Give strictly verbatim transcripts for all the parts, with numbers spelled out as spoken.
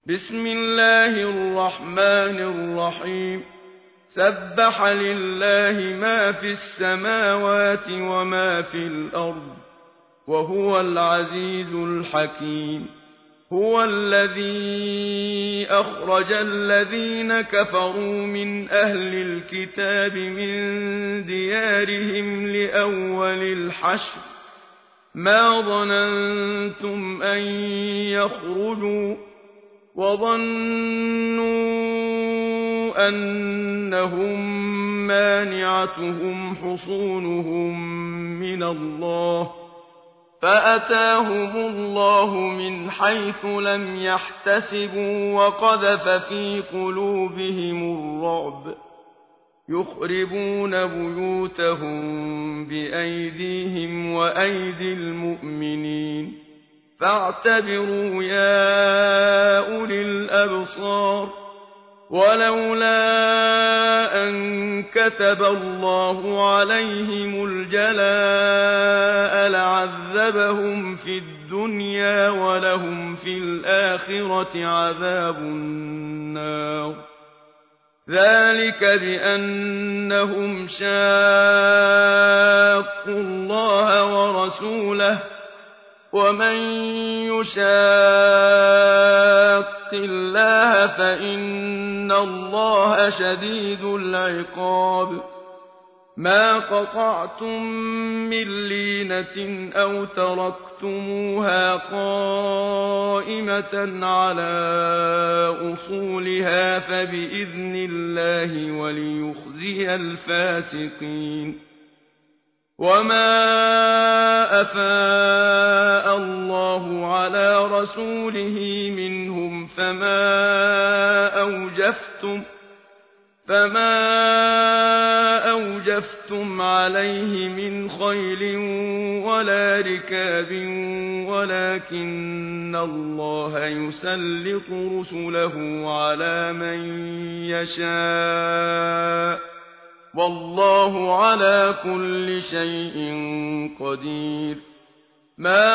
بسم الله الرحمن الرحيم سبح لله ما في السماوات وما في الأرض وهو العزيز الحكيم. هو الذي أخرج الذين كفروا من أهل الكتاب من ديارهم لأول الحشر ما ظننتم أن يخرجوا وظنوا أنهم مانعتهم حصونهم من الله فأتاهم الله من حيث لم يحتسبوا وقذف في قلوبهم الرعب يخربون بيوتهم بأيديهم وأيدي المؤمنين فاعتبروا يا أولي الأبصار. ولولا أن كتب الله عليهم الجلاء لعذبهم في الدنيا ولهم في الآخرة عذاب النار ذلك بأنهم شاقوا الله ورسوله ومن يشاق الله فإن الله شديد العقاب. ما قطعتم من لينة أو تركتموها قائمة على أصولها فبإذن الله وليخزي الفاسقين. وما أفاء الله على رسوله منهم فما أوجفتم فما أوجفتم عليه من خيل ولا ركاب ولكن الله يسلط رسله على من يشاء والله على كل شيء قدير. ما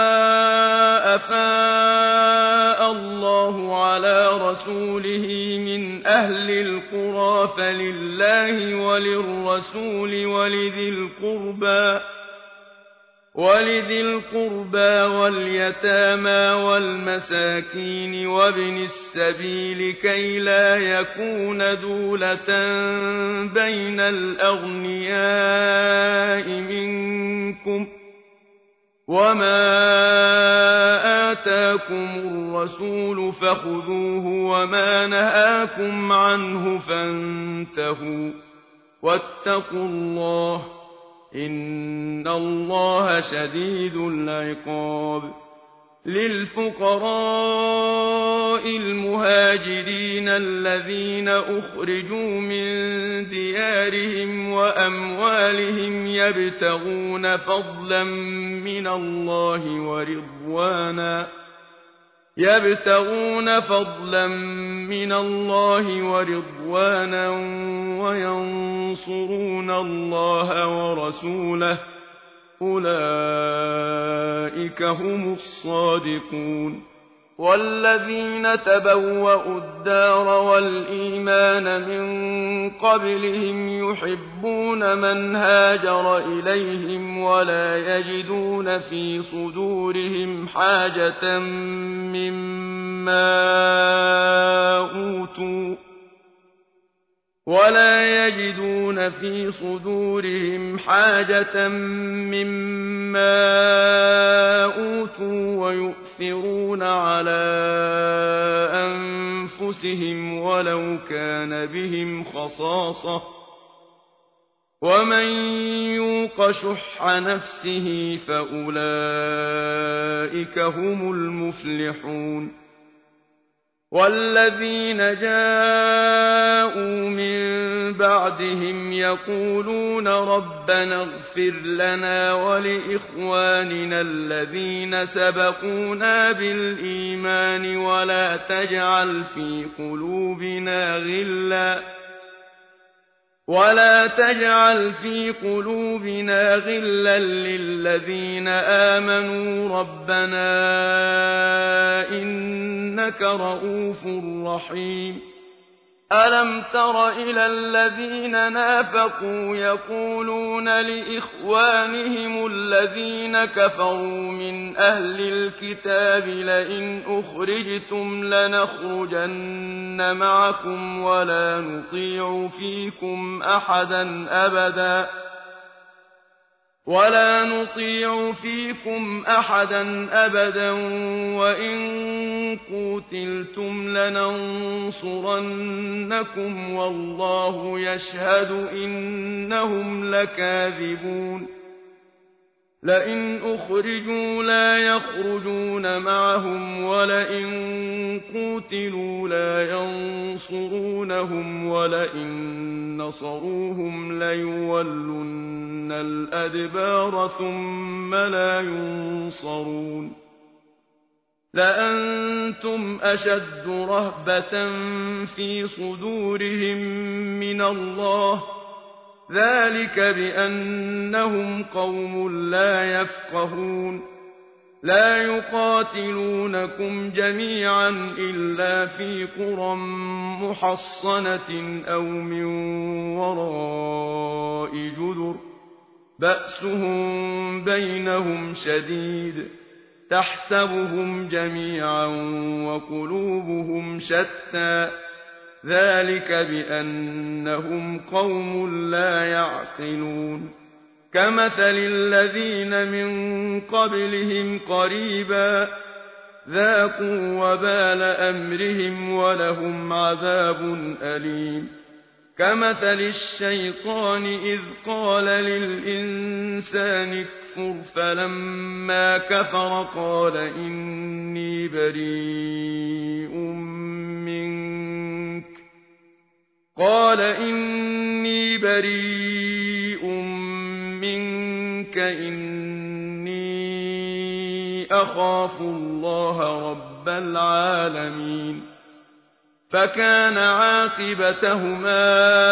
أفاء الله على رسوله من أهل القرى فلله وللرسول ولذي القربى ولذي القربى واليتامى والمساكين وابن السبيل كي لا يكون دولة بين الأغنياء منكم وما آتاكم الرسول فخذوه وما نهاكم عنه فانتهوا واتقوا الله إن الله شديد العقاب. للفقراء المهاجرين الذين أخرجوا من ديارهم وأموالهم يبتغون فضلا من الله ورضوانا يبتغون فضلا من الله ورضوانا وينصرون الله ورسوله أولئك هم الصادقون. والذين تبوأوا الدار والإيمان من قبلهم يحبون من هاجر إليهم ولا يجدون في صدورهم حاجة مما أوتوا ولا يجدون في صدورهم حاجة مما أوتوا ويؤثرون على أنفسهم ولو كان بهم خصاصة ومن يوق شح نفسه فأولئك هم المفلحون. والذين جاءوا من بعدهم يقولون ربنا اغفر لنا ولإخواننا الذين سبقونا بالإيمان ولا تجعل في قلوبنا غلا ولا تجعل في قلوبنا غلا للذين آمنوا ربنا إنك رءوف رحيم ألم تر إلى الذين نافقوا يقولون لإخوانهم الذين كفروا من أهل الكتاب لئن أخرجتم لنخرجن معكم ولا نطيع فيكم أحدا أبدا ولا نطيع فيكم أحدا أبدا وإن قوتلتم لننصرنكم والله يشهد إنهم لكاذبون لئن أخرجوا لا يخرجون معهم ولئن قوتلوا لا ينصرونهم ولئن نصروهم ليولن الأدبار ثم لا ينصرون لأنتم أشد رهبة في صدورهم من الله ذلك بأنهم قوم لا يفقهون لا يقاتلونكم جميعا إلا في قرى محصنة أو من وراء جدر بأسهم بينهم شديد تحسبهم جميعا وقلوبهم شتى ذلك بأنهم قوم لا يعقلون كمثل الذين من قبلهم قريبا ذاقوا وبال أمرهم ولهم عذاب أليم كمثل الشيطان إذ قال للإنسان اكفر فلما كفر قال إني بريء منك قال إني بريء منك إني أخاف الله رب العالمين فكان عاقبتهما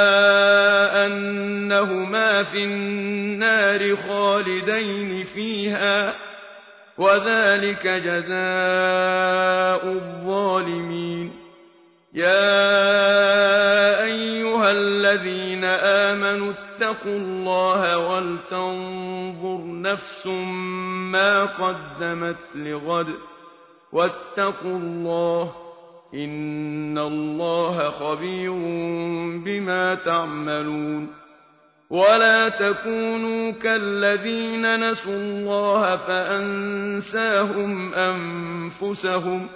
أنهما في النار خالدين فيها وذلك جزاء الظالمين يا أيها الذين آمنوا اتقوا الله ولتنظر نفس ما قدمت لغد واتقوا الله إن الله خبير بما تعملون ولا تكونوا كالذين نسوا الله فأنساهم أنفسهم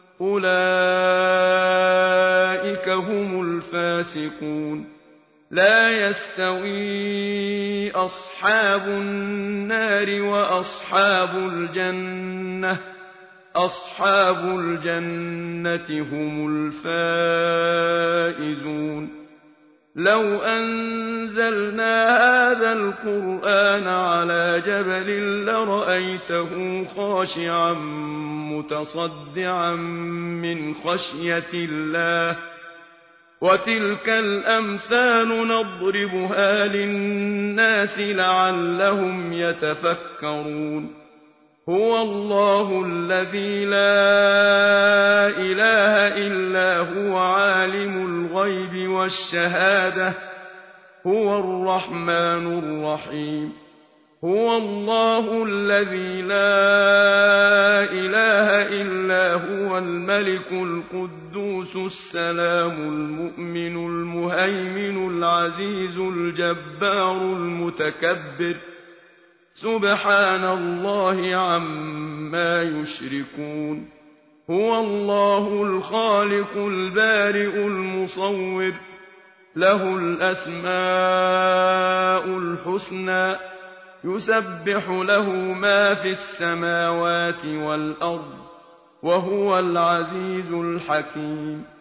أولئك هم الفاسقون لا يستوي أصحاب النار وأصحاب الجنة أصحاب الجنة هم الفائزون لو أنزلنا هذا القرآن على جبل لرأيته خاشعا متصدعا من خشية الله وتلك الأمثال نضربها للناس لعلهم يتفكرون هو الله الذي لا إله إلا هو عالم الغيب والشهادة هو الرحمن الرحيم هو الله الذي لا إله إلا هو الملك القدوس السلام المؤمن المهيمن العزيز الجبار المتكبر سبحان الله عما يشركون هو الله الخالق البارئ المصور له الأسماء الحسنى يسبح له ما في السماوات والأرض وهو العزيز الحكيم